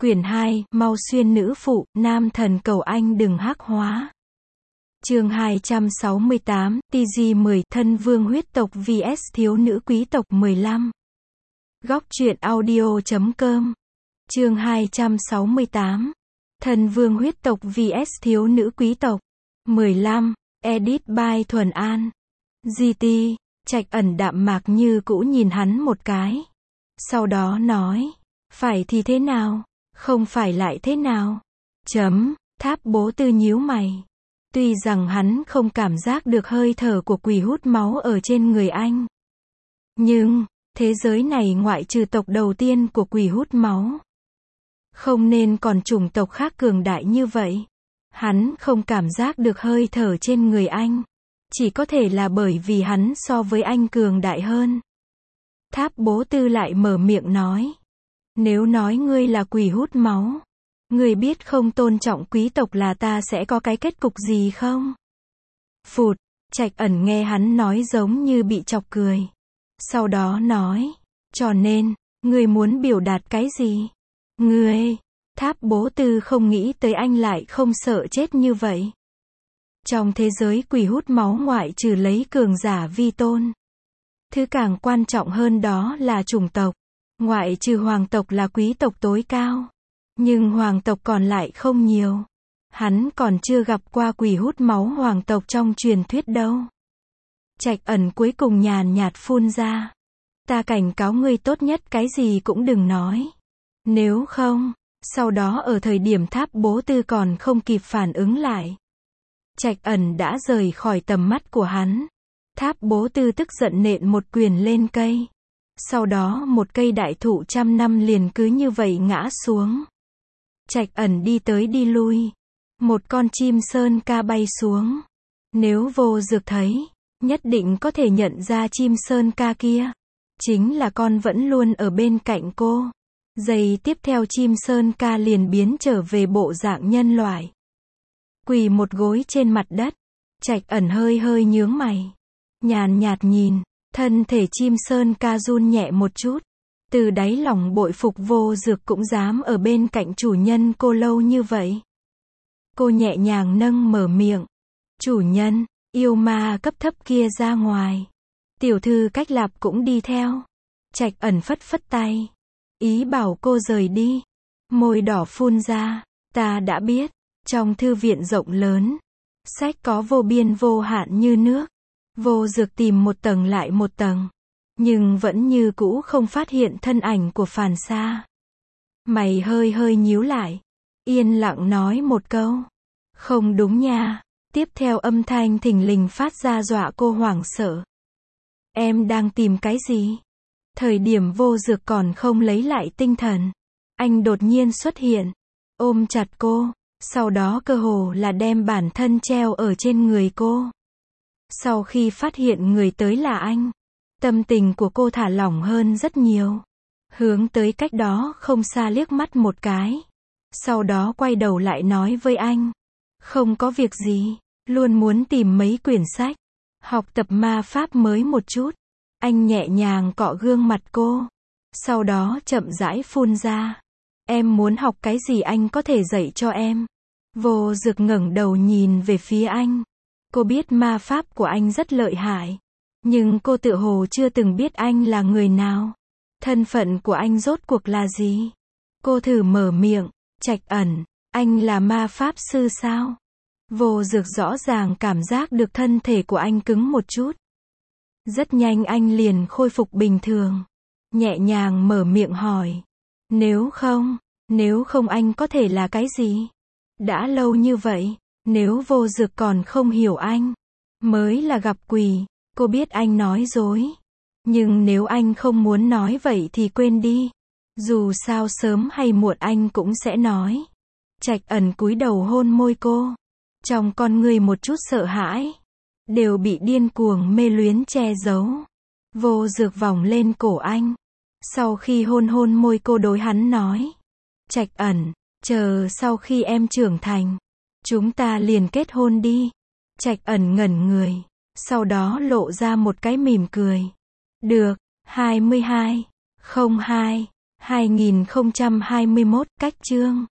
Quyển 2, Mau xuyên nữ phụ, nam thần cầu anh đừng hắc hóa. Chương 268, TG10, thân vương huyết tộc vs thiếu nữ quý tộc 15. Góc truyện audio.com. Chương 268, thân vương huyết tộc vs thiếu nữ quý tộc 15. Edit by Thuần An. GT. Trạch Ẩn đạm mạc như cũ nhìn hắn một cái. Sau đó nói, phải thì thế nào? Không phải lại thế nào? Tháp Bố Tư nhíu mày. Tuy rằng hắn không cảm giác được hơi thở của quỷ hút máu ở trên người anh. Nhưng, thế giới này ngoại trừ tộc đầu tiên của quỷ hút máu, không nên còn chủng tộc khác cường đại như vậy. Hắn không cảm giác được hơi thở trên người anh. Chỉ có thể là bởi vì hắn so với anh cường đại hơn. Tháp Bố Tư lại mở miệng nói. Nếu nói ngươi là quỷ hút máu, ngươi biết không tôn trọng quý tộc là ta sẽ có cái kết cục gì không? Phụt, Trạch Ẩn nghe hắn nói giống như bị chọc cười. Sau đó nói, cho nên, ngươi muốn biểu đạt cái gì? Ngươi, Tháp Bố Tư không nghĩ tới anh lại không sợ chết như vậy. Trong thế giới quỷ hút máu ngoại trừ lấy cường giả vi tôn, thứ càng quan trọng hơn đó là chủng tộc. Ngoại trừ hoàng tộc là quý tộc tối cao, nhưng hoàng tộc còn lại không nhiều. Hắn còn chưa gặp qua quỷ hút máu hoàng tộc trong truyền thuyết đâu. Trạch Ẩn cuối cùng nhàn nhạt phun ra. Ta cảnh cáo ngươi tốt nhất cái gì cũng đừng nói. Nếu không, sau đó ở thời điểm Tháp Bố Tư còn không kịp phản ứng lại, Trạch Ẩn đã rời khỏi tầm mắt của hắn. Tháp Bố Tư tức giận nện một quyền lên cây. Sau đó một cây đại thụ 100 năm liền cứ như vậy ngã xuống. Trạch Ẩn đi tới đi lui. Một con chim sơn ca bay xuống. Nếu Vô Dược thấy, nhất định có thể nhận ra chim sơn ca kia. Chính là con vẫn luôn ở bên cạnh cô. Giây tiếp theo chim sơn ca liền biến trở về bộ dạng nhân loại. Quỳ một gối trên mặt đất. Trạch Ẩn hơi hơi nhướng mày. Nhàn nhạt nhìn. Thân thể chim sơn ca run nhẹ một chút. Từ đáy lòng bội phục Vô Dược cũng dám ở bên cạnh chủ nhân cô lâu như vậy. Cô nhẹ nhàng nâng mở miệng. Chủ nhân, yêu ma cấp thấp kia ra ngoài. Tiểu thư Cách Lạp cũng đi theo. Trạch Ẩn phất phất tay. Ý bảo cô rời đi. Môi đỏ phun ra. Ta đã biết. Trong thư viện rộng lớn, sách có vô biên vô hạn như nước. Vô Dược tìm một tầng lại một tầng, nhưng vẫn như cũ không phát hiện thân ảnh của Phàn Sa. Mày hơi hơi nhíu lại, yên lặng nói một câu. Không đúng nha. Tiếp theo âm thanh thình lình phát ra dọa cô hoảng sợ. Em đang tìm cái gì? Thời điểm Vô Dược còn không lấy lại tinh thần, anh đột nhiên xuất hiện, ôm chặt cô. Sau đó cơ hồ là đem bản thân treo ở trên người cô. Sau khi phát hiện người tới là anh, tâm tình của cô thả lỏng hơn rất nhiều. Hướng tới cách đó không xa liếc mắt một cái. Sau đó quay đầu lại nói với anh. Không có việc gì, luôn muốn tìm mấy quyển sách, học tập ma pháp mới một chút. Anh nhẹ nhàng cọ gương mặt cô. Sau đó chậm rãi phun ra. Em muốn học cái gì anh có thể dạy cho em. Vô Dược ngẩng đầu nhìn về phía anh. Cô biết ma pháp của anh rất lợi hại. Nhưng cô tựa hồ chưa từng biết anh là người nào. Thân phận của anh rốt cuộc là gì? Cô thử mở miệng. Trạch Ẩn, anh là ma pháp sư sao? Vô Dược rõ ràng cảm giác được thân thể của anh cứng một chút. Rất nhanh anh liền khôi phục bình thường. Nhẹ nhàng mở miệng hỏi. Nếu không anh có thể là cái gì? Đã lâu như vậy, nếu Vô Dược còn không hiểu anh, mới là gặp quỷ. Cô biết anh nói dối. Nhưng nếu anh không muốn nói vậy thì quên đi. Dù sao sớm hay muộn anh cũng sẽ nói. Trạch Ẩn cúi đầu hôn môi cô. Trong con người một chút sợ hãi, đều bị điên cuồng mê luyến che giấu. Vô Dược vòng lên cổ anh. Sau khi hôn môi cô đối hắn nói. Trạch Ẩn, chờ sau khi em trưởng thành, chúng ta liền kết hôn đi. Trạch Ẩn ngẩn người, sau đó lộ ra một cái mỉm cười. Được, 22, 02, 2021, cách chương